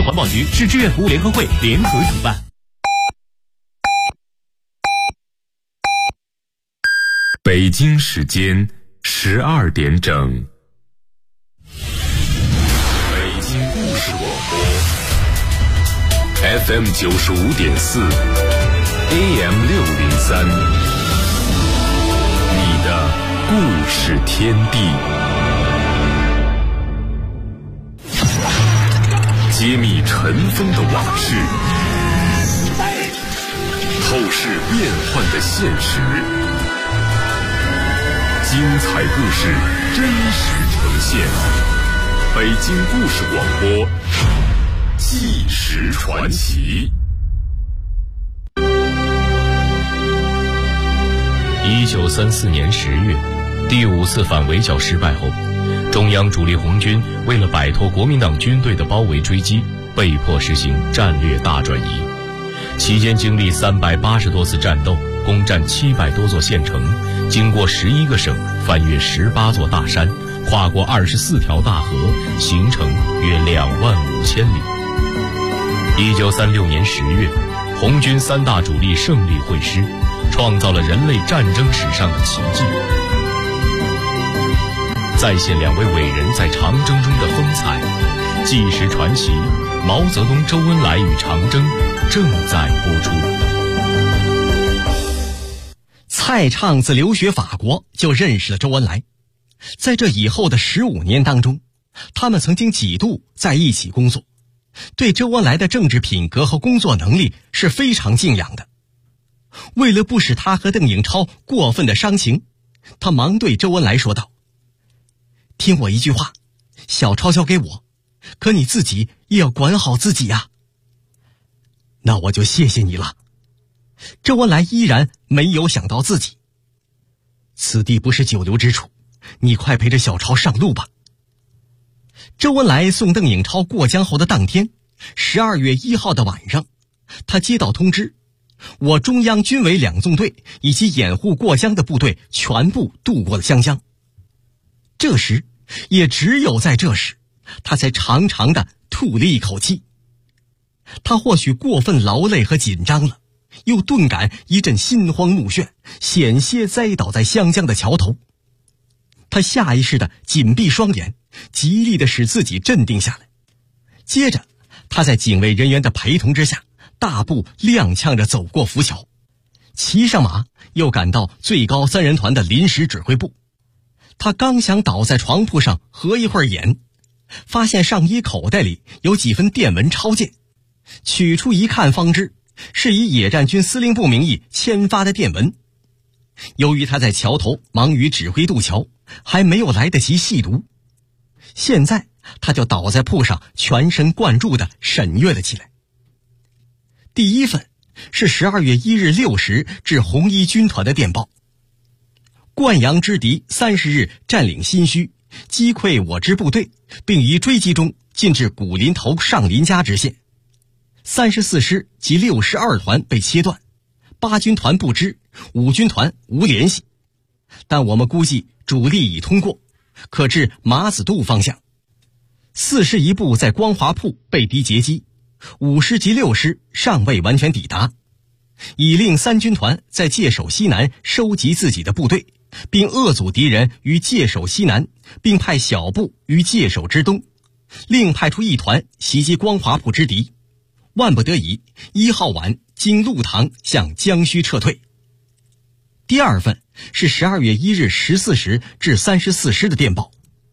环保局、市志愿服务联合会联合主办。 北京时间12点整。北京故事广播 FM 95.4 AM 603，你的故事天地。揭秘尘封的往事，透视变幻的现实，精彩故事真实呈现。北京故事广播，纪实传奇。 1934年10月，第5次反围剿失败后，中央主力红军为了摆脱国民党军队的包围追击，被迫实行战略大转移。期间经历380多次战斗，攻占700多座县城，经过11个省，翻越18座大山，跨过24条大河，行程约25000里。1936年10月，红军3大主力胜利会师，创造了人类战争史上的奇迹。再现2位伟人在长征中的风采，纪实传奇毛泽东、周恩来与长征正在播出。 蔡畅自留学法国就认识了周恩来，在这以后的15年当中，他们曾经几度在一起工作，对周恩来的政治品格和工作能力是非常敬仰的。为了不使他和邓颖超过分的伤情，他忙对周恩来说道：听我一句话，小超交给我，可你自己也要管好自己呀。那我就谢谢你了。周恩来依然没有想到自己，此地不是久留之处，你快陪着小超上路吧。周恩来送邓颖超过江后的当天，12月1号的晚上，他接到通知，我中央军委2纵队以及掩护过江的部队全部渡过了湘江。这时，也只有在这时，他才长长的吐了一口气。他或许过分劳累和紧张了，又顿感一阵心慌目眩，险些栽倒在湘江的桥头。他下意识地紧闭双眼，极力地使自己镇定下来。接着，他在警卫人员的陪同之下，大步踉跄着走过浮桥，骑上马，又赶到最高3人团的临时指挥部。他刚想倒在床铺上合一会儿眼，发现上衣口袋里有几份电文抄件，取出一看方知是以野战军司令部名义签发的电文。由于他在桥头忙于指挥渡桥，还没有来得及细读，现在他就倒在铺上，全神贯注地审阅了起来。第一份是12月1日6时至红一军团的电报：灌阳之敌30日占领新圩，击溃我之部队，并于追击中进至古林头上林家直线。34师及62团被切断，8军团不知，5军团无联系，但我们估计主力已通过，可至马子渡方向。4师一部在光华铺被敌截击，5师及6师尚未完全抵达，已令3军团在界首西南收集自己的部队，并遏阻敌人于界首西南，并派小部于界首之东，另派出1团袭击光华铺之敌。万不得已，1号晚经鹿塘向江圩撤退。第二份是12月1日14时至34师的电报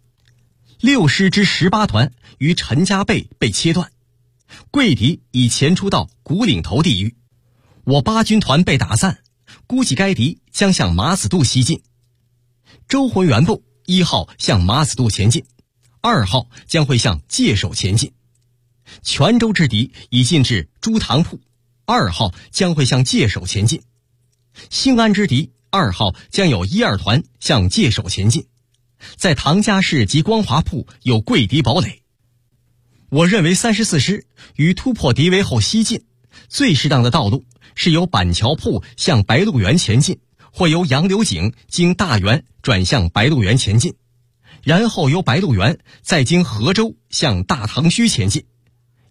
：6师之18团于陈家背被切断，桂敌已前出到古岭头地域，我8军团被打散，估计该敌将向马子渡西进。周浑元部1号向马子渡前进，2号将会向界首前进。泉州之敌已进至朱塘铺，2号将会向界首前进。兴安之敌2号将有1、2团向界首前进。在唐家市及光华铺有桂敌堡垒。我认为34师于突破敌围后西进，最适当的道路是由板桥铺向白鹿原前进，或由杨柳井经大原转向白鹿原前进，然后由白鹿原再经河州向大塘圩前进，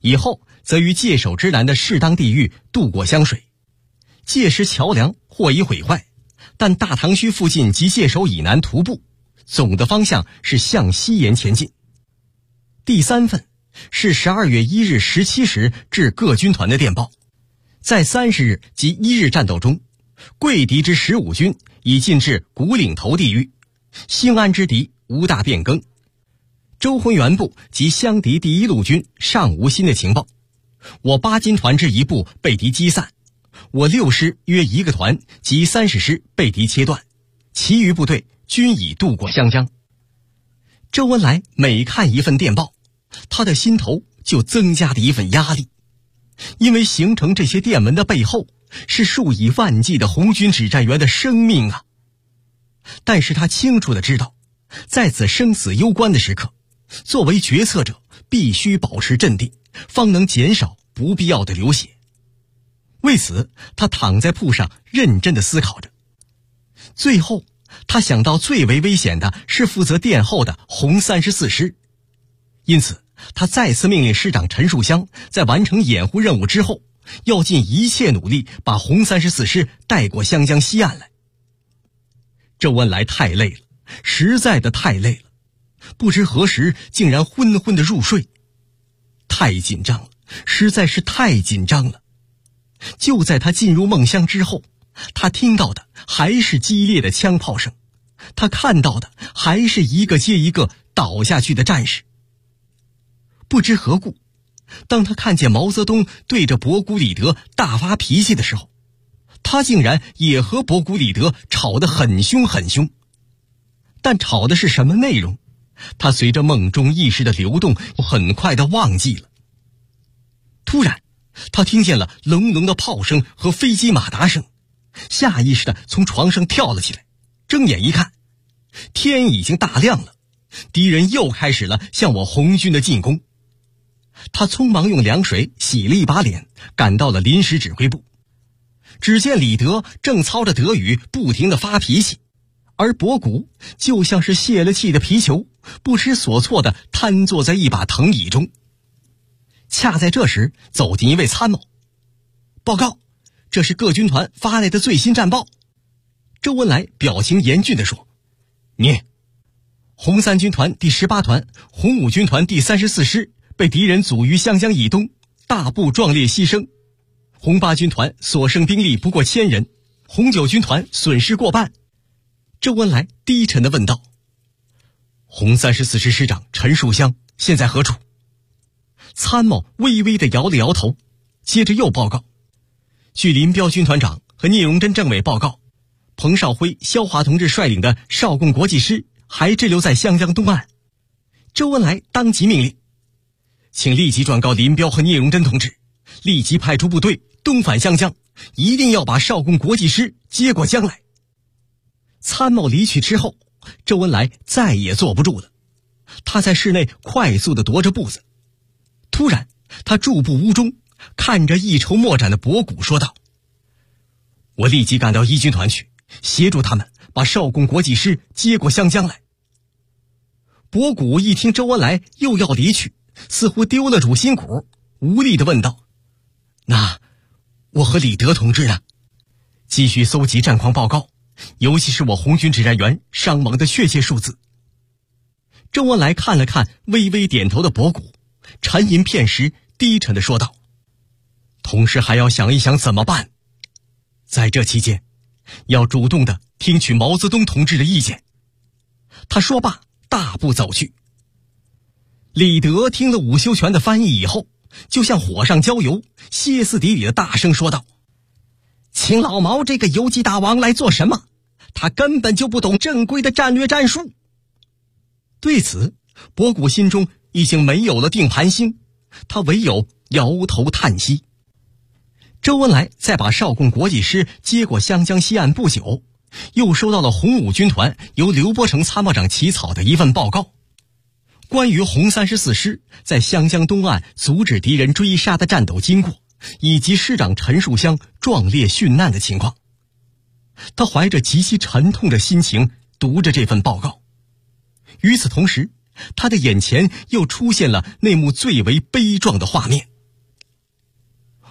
以后则于界首之南的适当地域渡过湘水。届时桥梁或已毁坏，但大塘区附近及界首以南徒步，总的方向是向西沿前进。第3份是12月1日17时至各军团的电报，在30日及1日战斗中，桂敌之15军已进至古岭头地域，兴安之敌无大变更。周浑元部及湘敌第1路军尚无新的情报，我8军团之一部被敌击散，我6师约1个团及30师被敌切断，其余部队均已渡过湘江。周恩来每看一份电报，他的心头就增加了一份压力，因为形成这些电文的背后是数以万计的红军指战员的生命啊！但是他清楚地知道，在此生死攸关的时刻，作为决策者必须保持镇定，方能减少不必要的流血。为此，他躺在铺上认真地思考着。最后，他想到最为危险的是负责殿后的红34师，因此他再次命令师长陈树湘在完成掩护任务之后，要尽一切努力把红34师带过湘江西岸来。周恩来太累了，实在的太累了，不知何时竟然昏昏的入睡。太紧张了，实在是太紧张了。就在他进入梦乡之后，他听到的还是激烈的枪炮声，他看到的还是一个接一个倒下去的战士。不知何故，当他看见毛泽东对着博古里德大发脾气的时候，他竟然也和博古里德吵得很凶很凶。但吵的是什么内容，他随着梦中意识的流动很快地忘记了。突然他听见了隆隆的炮声和飞机马达声，下意识地从床上跳了起来，睁眼一看，天已经大亮了，敌人又开始了向我红军的进攻。他匆忙用凉水洗了一把脸，赶到了临时指挥部。只见李德正操着德语不停地发脾气，而博古就像是泄了气的皮球，不知所措地瘫坐在一把藤椅中。恰在这时，走进一位参谋。报告，这是各军团发来的最新战报。周恩来表情严峻地说：你，红3军团第18团、红5军团第34师被敌人阻于湘江以东，大部壮烈牺牲。红8军团所剩兵力不过1000人，红9军团损失过半。周恩来低沉地问道：红34师师长陈树湘现在何处？参谋微微地摇了摇头，接着又报告：据林彪军团长和聂荣臻政委报告，彭绍辉、萧华同志率领的邵共国际师还滞留在湘江东岸。周恩来当即命令，请立即转告林彪和聂荣臻同志，立即派出部队东返湘江，一定要把邵共国际师接过江来。参谋离去之后，周恩来再也坐不住了，他在室内快速地踱着步子。突然他驻步屋中，看着一筹莫展的博古说道：我立即赶到1军团去，协助他们把邵共国际师接过湘江来。博古一听周恩来又要离去，似乎丢了主心骨，无力地问道：那我和李德同志呢？继续搜集战况报告，尤其是我红军指战员伤亡的确切数字。周恩来看了看微微点头的博古，沉吟片时，低沉地说道：同时还要想一想怎么办。在这期间，要主动地听取毛泽东同志的意见。他说罢，大步走去。李德听了伍修权的翻译以后，就像火上浇油，歇斯底里的大声说道：请老毛这个游击大王来做什么？他根本就不懂正规的战略战术。对此，博古心中已经没有了定盘星，他唯有摇头叹息。周恩来在把邵共国际师接过湘江西岸不久，又收到了红5军团由刘伯承参谋长起草的一份报告，关于红34师在湘江东岸阻止敌人追杀的战斗经过，以及师长陈树湘壮烈殉难的情况。他怀着极其沉痛的心情读着这份报告，与此同时，他的眼前又出现了那幕最为悲壮的画面。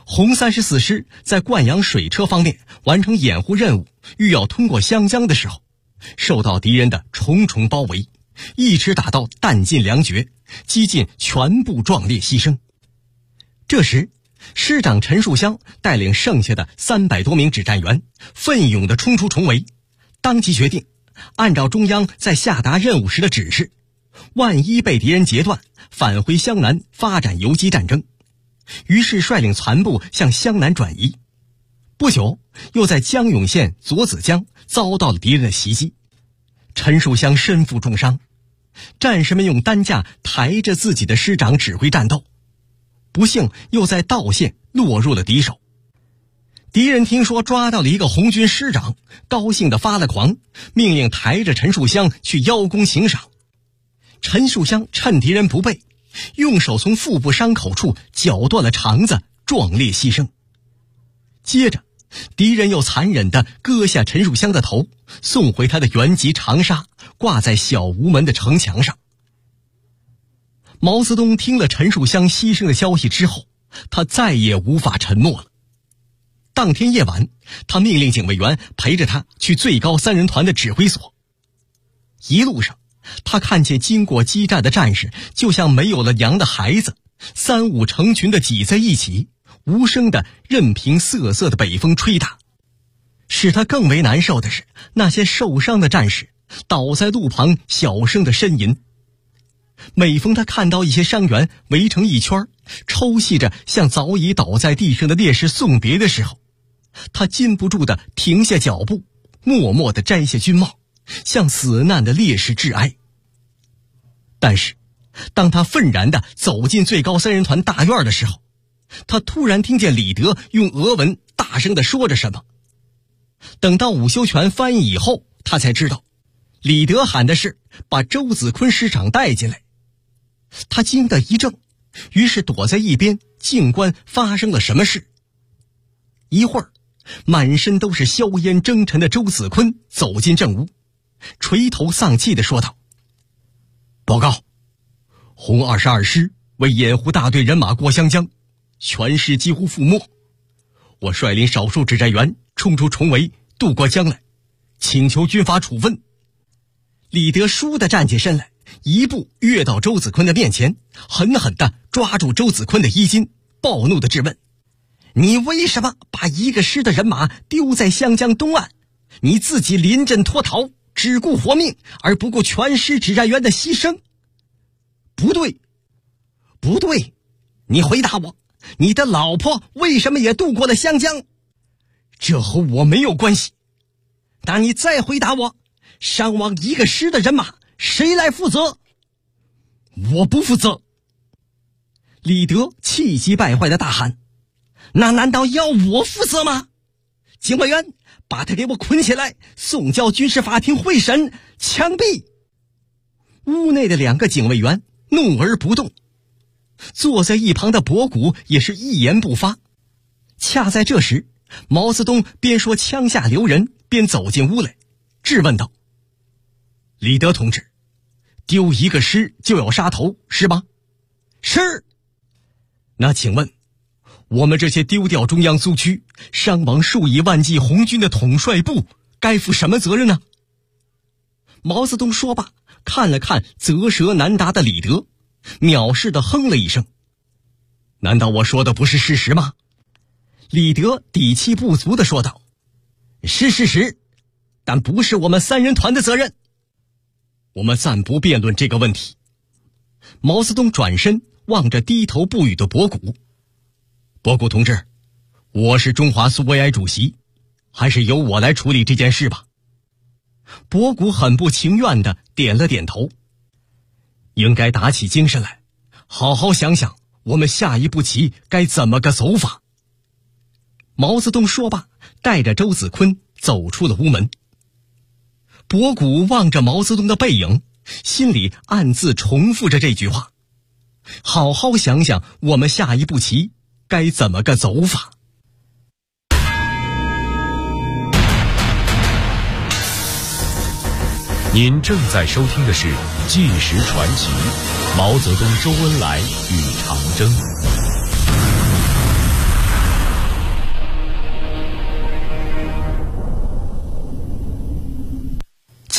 红34师在灌阳水车方面完成掩护任务，欲要通过湘江的时候，受到敌人的重重包围，一直打到弹尽粮绝，几近全部壮烈牺牲。这时师长陈树湘带领剩下的300多名指战员奋勇地冲出重围，当即决定按照中央在下达任务时的指示，万一被敌人截断，返回湘南发展游击战争。于是率领残部向湘南转移。不久又在江永县左子江遭到了敌人的袭击，陈树湘身负重伤，战士们用担架抬着自己的师长指挥战斗，不幸又在道县落入了敌手。敌人听说抓到了一个红军师长，高兴地发了狂，命令抬着陈树湘去邀功行赏。陈树湘趁敌人不备，用手从腹部伤口处绞断了肠子，壮烈牺牲。接着敌人又残忍地割下陈树湘的头，送回他的原籍长沙，挂在小吴门的城墙上。毛泽东听了陈树湘牺牲的消息之后，他再也无法沉默了。当天夜晚，他命令警卫员陪着他去最高3人团的指挥所。一路上他看见经过激战的战士就像没有了娘的孩子，3、5成群地挤在一起，无声地任凭瑟瑟的北风吹打。使他更为难受的是，那些受伤的战士倒在路旁小声地呻吟。每逢他看到一些伤员围成一圈，抽泣着向早已倒在地上的烈士送别的时候，他禁不住地停下脚步，默默地摘下军帽，向死难的烈士致哀。但是当他愤然地走进最高3人团大院的时候，他突然听见李德用俄文大声地说着什么。等到伍修权翻译以后，他才知道李德喊的是把周子坤师长带进来。他惊得一怔，于是躲在一边静观发生了什么事。一会儿，满身都是硝烟蒸尘的周子坤走进正屋，垂头丧气地说道：报告，红22师为掩护大队人马过湘江，全师几乎覆没。我率领少数指战员冲出重围，渡过江来，请求军法处分。李德倏地站起身来，一步跃到周子坤的面前，狠狠地抓住周子坤的衣襟，暴怒地质问：你为什么把1个师的人马丢在湘江东岸？你自己临阵脱逃，只顾活命，而不顾全师指战员的牺牲。不对，不对，你回答我，你的老婆为什么也渡过了湘江？这和我没有关系。那你再回答我，伤亡1个师的人马谁来负责？我不负责。李德气急败坏地大喊：那难道要我负责吗？警卫员，把他给我捆起来，送交军事法庭会审，枪毙！屋内的2个警卫员怒而不动，坐在一旁的博古也是一言不发。恰在这时，毛泽东边说枪下留人，边走进屋来，质问道：李德同志，丢1个师就要杀头，是吗？是。那请问，我们这些丢掉中央苏区、伤亡数以万计红军的统帅部该负什么责任呢？毛泽东说罢，看了看啧舌难答的李德，藐视地哼了一声：难道我说的不是事实吗？李德底气不足地说道：是事实，但不是我们3人团的责任。我们暂不辩论这个问题。毛泽东转身望着低头不语的博古：博古同志，我是中华苏维埃主席，还是由我来处理这件事吧。博古很不情愿地点了点头。应该打起精神来，好好想想我们下一步棋该怎么个走法。毛泽东说罢，带着周子坤走出了屋门。博古望着毛泽东的背影，心里暗自重复着这句话：好好想想我们下一步棋该怎么个走法。 您正在收听的是《纪实传奇》，毛泽东、周恩来与长征。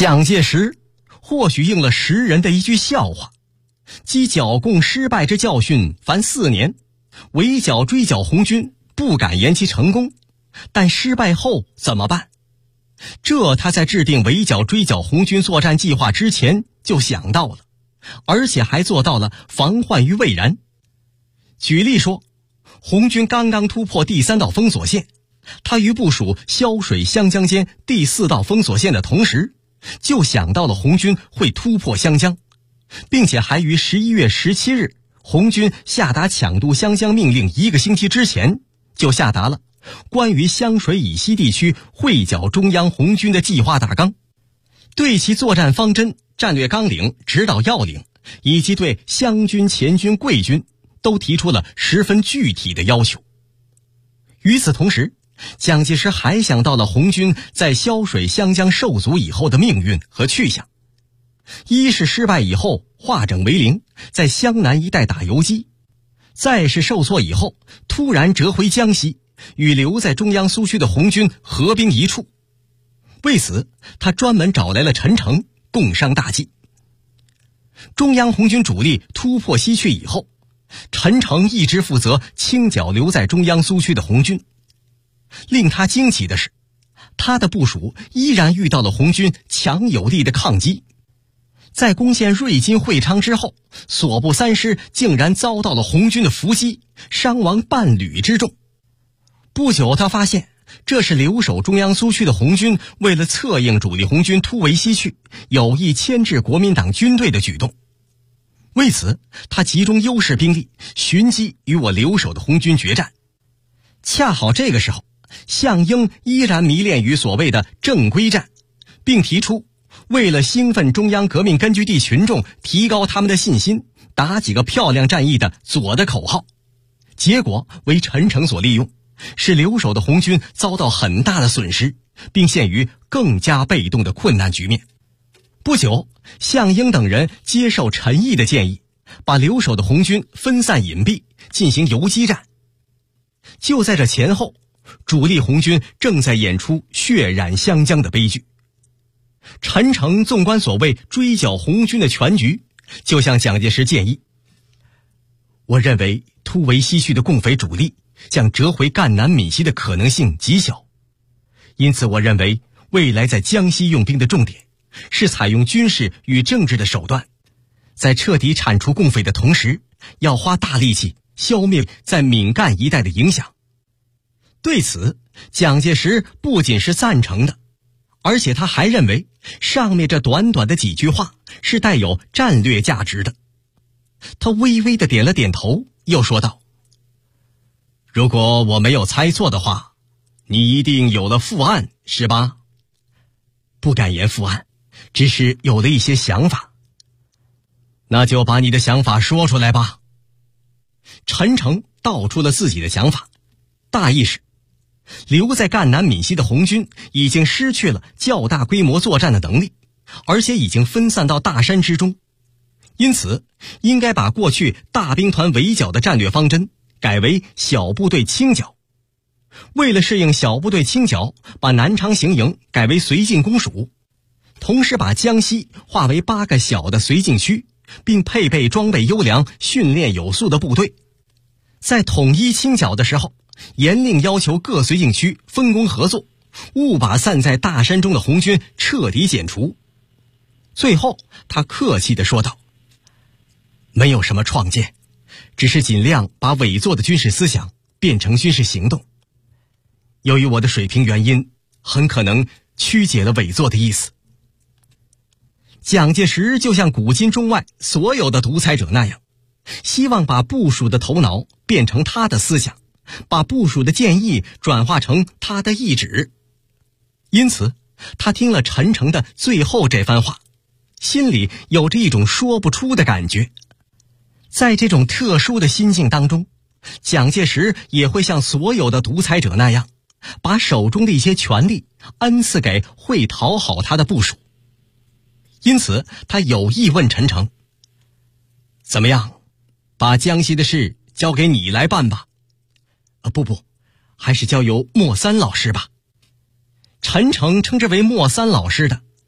蒋介石或许应了时人的一句笑话，积剿共失败之教训凡4年，围剿追剿红军不敢言其成功，但失败后怎么办？这他在制定围剿追剿红军作战计划之前就想到了，而且还做到了防患于未然。举例说，红军刚刚突破第3道封锁线，他于部署萧水湘江间第4道封锁线的同时，就想到了红军会突破湘江，并且还于11月17日红军下达抢渡湘江命令1个星期之前，就下达了关于湘水以西地区会剿中央红军的计划大纲，对其作战方针、战略纲领、指导要领，以及对湘军、黔军、桂军都提出了十分具体的要求。与此同时，蒋介石还想到了红军在萧水湘江受阻以后的命运和去向。一是失败以后化整为零，在湘南一带打游击；再是受挫以后突然折回江西，与留在中央苏区的红军合兵一处。为此，他专门找来了陈诚，共商大计。中央红军主力突破西去以后，陈诚一直负责清剿留在中央苏区的红军。令他惊奇的是，他的部署依然遇到了红军强有力的抗击。在攻陷瑞金会昌之后，所部3师竟然遭到了红军的伏击，伤亡半旅之众。不久，他发现这是留守中央苏区的红军为了策应主力红军突围西去，有意牵制国民党军队的举动。为此，他集中优势兵力，寻机与我留守的红军决战。恰好这个时候，项英依然迷恋于所谓的正规战，并提出为了兴奋中央革命根据地群众，提高他们的信心，打几个漂亮战役的左的口号。结果为陈诚所利用，使留守的红军遭到很大的损失，并陷于更加被动的困难局面。不久，项英等人接受陈毅的建议，把留守的红军分散隐蔽，进行游击战。就在这前后，主力红军正在演出血染湘江的悲剧。陈诚纵观所谓追剿红军的全局，就向蒋介石建议：我认为突围西去的共匪主力将折回赣南闽西的可能性极小，因此我认为未来在江西用兵的重点是采用军事与政治的手段，在彻底铲除共匪的同时，要花大力气消灭在闽赣一带的影响。对此，蒋介石不仅是赞成的，而且他还认为上面这短短的几句话是带有战略价值的。他微微地点了点头，又说道：如果我没有猜错的话，你一定有了复案，是吧？不敢言复案，只是有了一些想法。那就把你的想法说出来吧。陈诚道出了自己的想法，大意是留在赣南闽西的红军已经失去了较大规模作战的能力，而且已经分散到大山之中，因此应该把过去大兵团围剿的战略方针改为小部队清剿。为了适应小部队清剿，把南昌行营改为绥靖公署，同时把江西划为8个小的绥靖区，并配备装备优良、训练有素的部队。在统一清剿的时候，严令要求各绥靖区分工合作，务把散在大山中的红军彻底剪除。最后，他客气地说道：没有什么创建，只是尽量把伪作的军事思想变成军事行动。由于我的水平原因，很可能曲解了伪作的意思。蒋介石就像古今中外所有的独裁者那样，希望把部属的头脑变成他的思想，把部属的建议转化成他的意志。因此，他听了陈诚的最后这番话，心里有着一种说不出的感觉。在这种特殊的心境当中，蒋介石也会像所有的独裁者那样，把手中的一些权力恩赐给会讨好他的部属。因此，他有意问陈诚：怎么样，把江西的事交给你来办吧？不，还是交由莫三老师吧。陈诚称之为莫三老师的，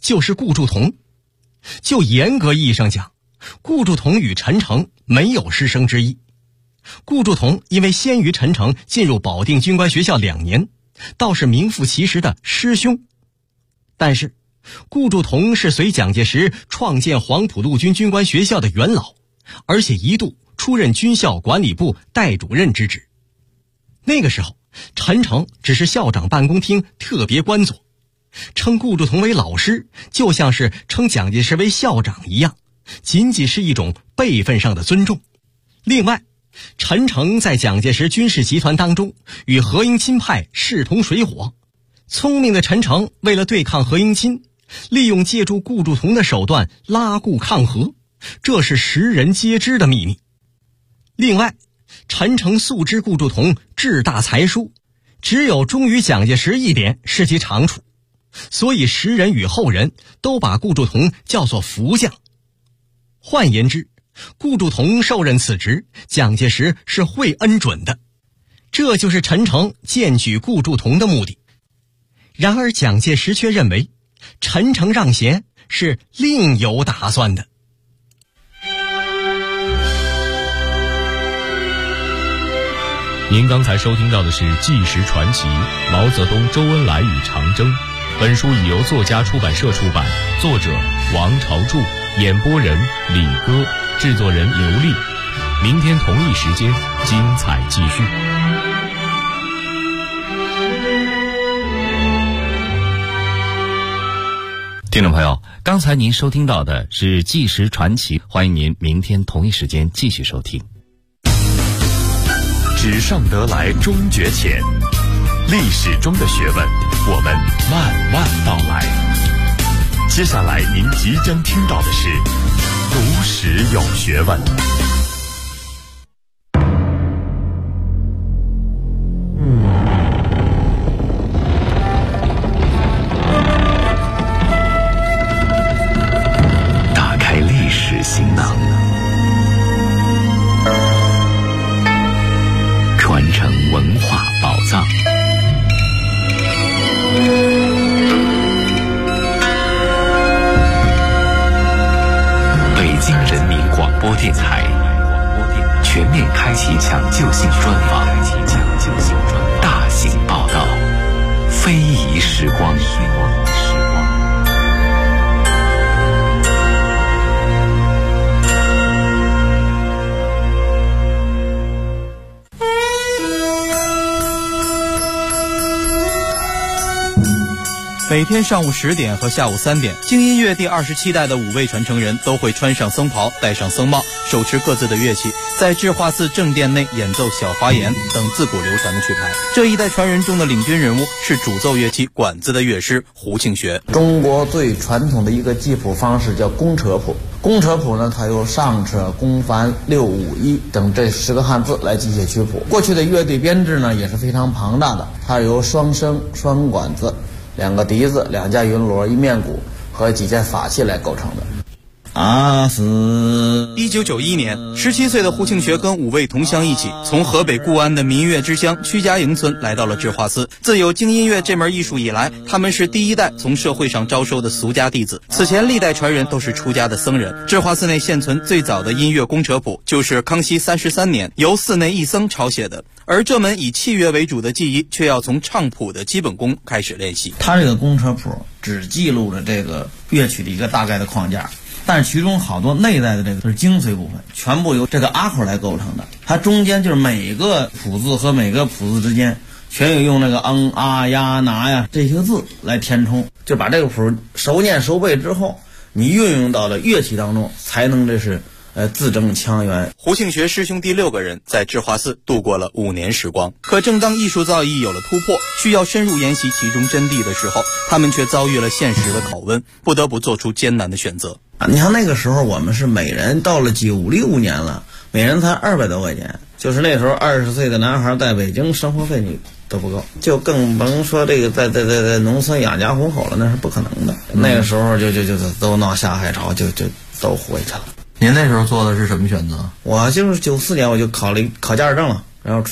就是顾祝同。就严格意义上讲，顾祝同与陈诚没有师生之意。顾祝同因为先于陈诚进入保定军官学校2年，倒是名副其实的师兄。但是顾祝同是随蒋介石创建黄埔陆军军官学校的元老，而且一度出任军校管理部代主任之职。那个时候陈诚只是校长办公厅特别官佐，称顾祝同为老师就像是称蒋介石为校长一样，仅仅是一种辈分上的尊重。另外，陈诚在蒋介石军事集团当中与何应钦派势同水火，聪明的陈诚为了对抗何应钦，利用借助顾祝同的手段拉顾抗和，这是时人皆知的秘密。另外，陈诚素知顾祝同志大才疏，只有忠于蒋介石一点是其长处，所以时人与后人都把顾祝同叫做福将。换言之，顾祝同受任此职，蒋介石是会恩准的，这就是陈诚荐举顾祝同的目的。然而蒋介石却认为陈诚让贤是另有打算的。 您刚才收听到的是《纪实传奇》毛泽东、周恩来与长征。本书已由作家出版社出版，作者王朝柱，演播人李歌，制作人刘丽。明天同一时间，精彩继续。 听众朋友，刚才您收听到的是《纪实传奇》，欢迎您明天同一时间继续收听。 纸上得来终觉浅，历史中的学问，我们慢慢道来。接下来您即将听到的是读史有学问。 打开历史行囊，传承文化宝藏。北京人民广播电台全面开启抢救性专访，大型报道，非遗时光。 每天上午10点和下午3点，京音乐第27代的5位传承人都会穿上僧袍，戴上僧帽，手持各自的乐器，在智化寺正殿内演奏小华严等自古流传的曲牌。这一代传人中的领军人物是主奏乐器管子的乐师胡庆学。 中国最传统的一个记谱方式叫公车谱。公车谱呢，它由上车、公繁、六五一等这10个汉字来记写曲谱。过去的乐队编制呢也是非常庞大的，它由双笙、双管子、2个笛子、2架云锣、1面鼓和几件法器来构成的。 1991年，17岁的胡庆学跟5位同乡一起，从河北固安的民乐之乡曲家营村来到了智化寺。自有京音乐这门艺术以来，他们是第一代从社会上招收的俗家弟子。此前历代传人都是出家的僧人。智化寺内现存最早的音乐公车谱，就是康熙33年由寺内一僧抄写的。而这门以器乐为主的技艺，却要从唱谱的基本功开始练习。 它这个公车谱只记录了这个乐曲的一个大概的框架，但是其中好多内在的这个是精髓部分，全部由这个阿口来构成的。它中间就是每个谱字和每个谱字之间全有用那个啊呀拿呀这些字来填充，就把这个谱熟念熟背之后，你运用到了乐器当中，才能这是字正腔圆。 胡庆学师兄弟6个人在智化寺度过了5年时光。可正当艺术造诣有了突破，需要深入研习其中真谛的时候，他们却遭遇了现实的拷问，不得不做出艰难的选择。 你看那个时候我们是每人到了96年了，每人才200多块钱，就是那时候20岁的男孩在北京生活费你都不够，就更甭说这个在农村养家糊口了，那是不可能的。那个时候就都闹下海潮，就都回去了。 您那时候做的是什么选择？ 我就是94年我就考驾驶证了，然后出租车。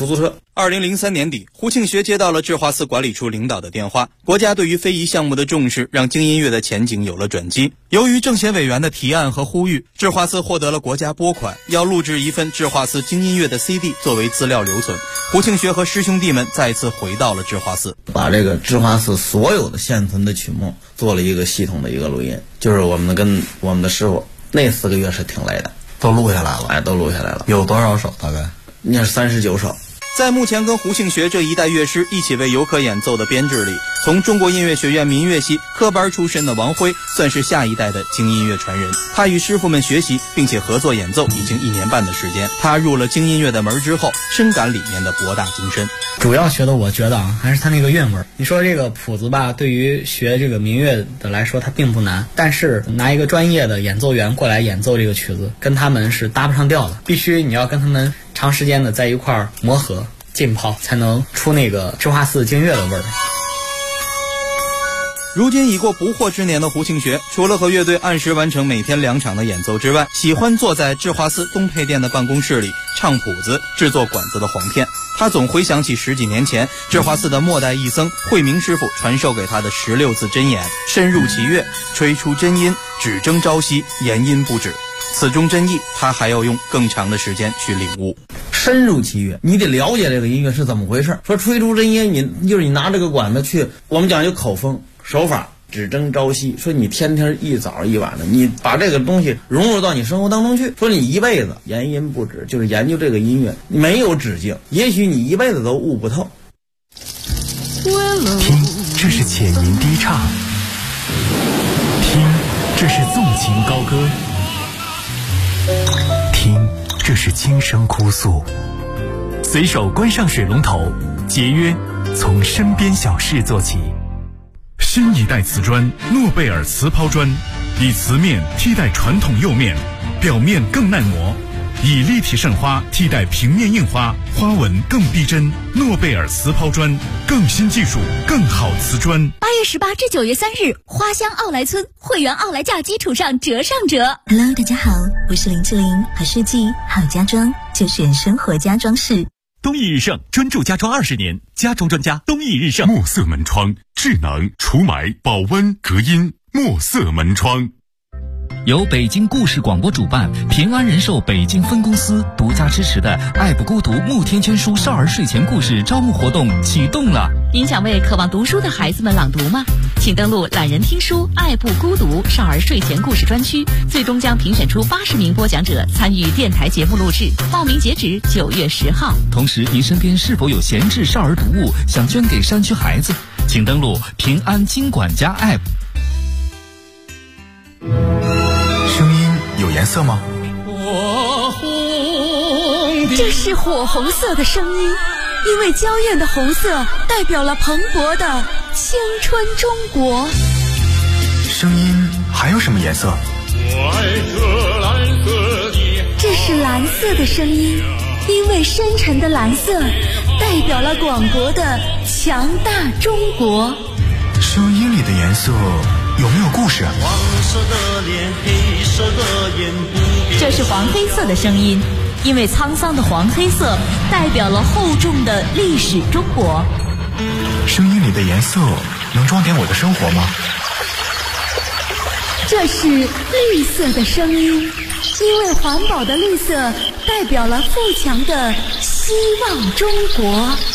2003年底，胡庆学接到了智化寺管理处领导的电话，国家对于非遗项目的重视让京音乐的前景有了转机。由于政协委员的提案和呼吁，智化寺获得了国家拨款，要录制一份智化寺京音乐的 CD 作为资料留存。胡庆学和师兄弟们再次回到了智化寺， 把这个智化寺所有的现存的曲目做了一个系统的一个录音，就是我们跟我们的师傅那4个月是挺累的， 都录下来了。 都录下来了。 有多少首？大概那是39首。 在目前跟胡庆学这一代乐师一起为游客演奏的编制里，从中国音乐学院民乐系科班出身的王辉算是下一代的京音乐传人。他与师傅们学习并且合作演奏已经1年半的时间。他入了京音乐的门之后，深感里面的博大精深。 主要学的我觉得还是他那个韵味。你说这个谱子吧，对于学这个民乐的来说它并不难，但是拿一个专业的演奏员过来演奏这个曲子，跟他们是搭不上调的。必须你要跟他们长时间的在一块儿磨合浸泡，才能出那个智化寺京乐的味儿。 如今已过不惑之年的胡庆学，除了和乐队按时完成每天2场的演奏之外，喜欢坐在智化寺东配殿的办公室里唱谱子、制作管子的簧片。他总回想起10几年前智化寺的末代义僧慧明师傅传授给他的16字真言：深入其乐，吹出真音，只争朝夕，言音不止。此中真意，他还要用更长的时间去领悟。 深入其乐，你得了解这个音乐是怎么回事。说吹出真音，你拿这个管子去，我们讲究口风手法，只争朝夕。说你天天一早一晚的，你把这个东西融入到你生活当中去。说你一辈子言音不止，就是研究这个音乐没有止境，也许你一辈子都悟不透。 听，这是浅吟低唱；听，这是纵情高歌；听，这是轻声哭诉。随手关上水龙头，节约，从身边小事做起。 新一代瓷砖诺贝尔瓷抛砖，以瓷面替代传统釉面，表面更耐磨，以立体渗花替代平面印花，花纹更逼真。诺贝尔瓷抛砖，更新技术，更好瓷砖。 8月18至9月3日，花乡奥莱村会员奥莱价基础上折上折。 Hello， 大家好，我是林志玲，好设计好家装就选生活家装饰。 东义日盛专注家装20年，家装专家东义日盛。 墨色门窗，智能除霾、保温、隔音。墨色门窗。 由北京故事广播主办，平安人寿北京分公司独家支持的爱不孤独慕天圈书少儿睡前故事招募活动启动了。 您想为渴望读书的孩子们朗读吗？请登录懒人听书爱不孤独少儿睡前故事专区，最终将评选出80名播讲者参与电台节目录制，报名截止9月10号。 同时，您身边是否有闲置少儿读物想捐给山区孩子？请登录平安金管家 App。 声音有颜色吗？ 这是火红色的声音，因为娇艳的红色代表了蓬勃的青春中国。 声音还有什么颜色？ 这是蓝色的声音，因为深沉的蓝色代表了广博的强大中国。 声音里的颜色有没有故事？ 这是黄黑色的声音，因为沧桑的黄黑色代表了厚重的历史中国。 声音里的颜色能装点我的生活吗？ 这是绿色的声音，因为环保的绿色代表了富强的希望中国。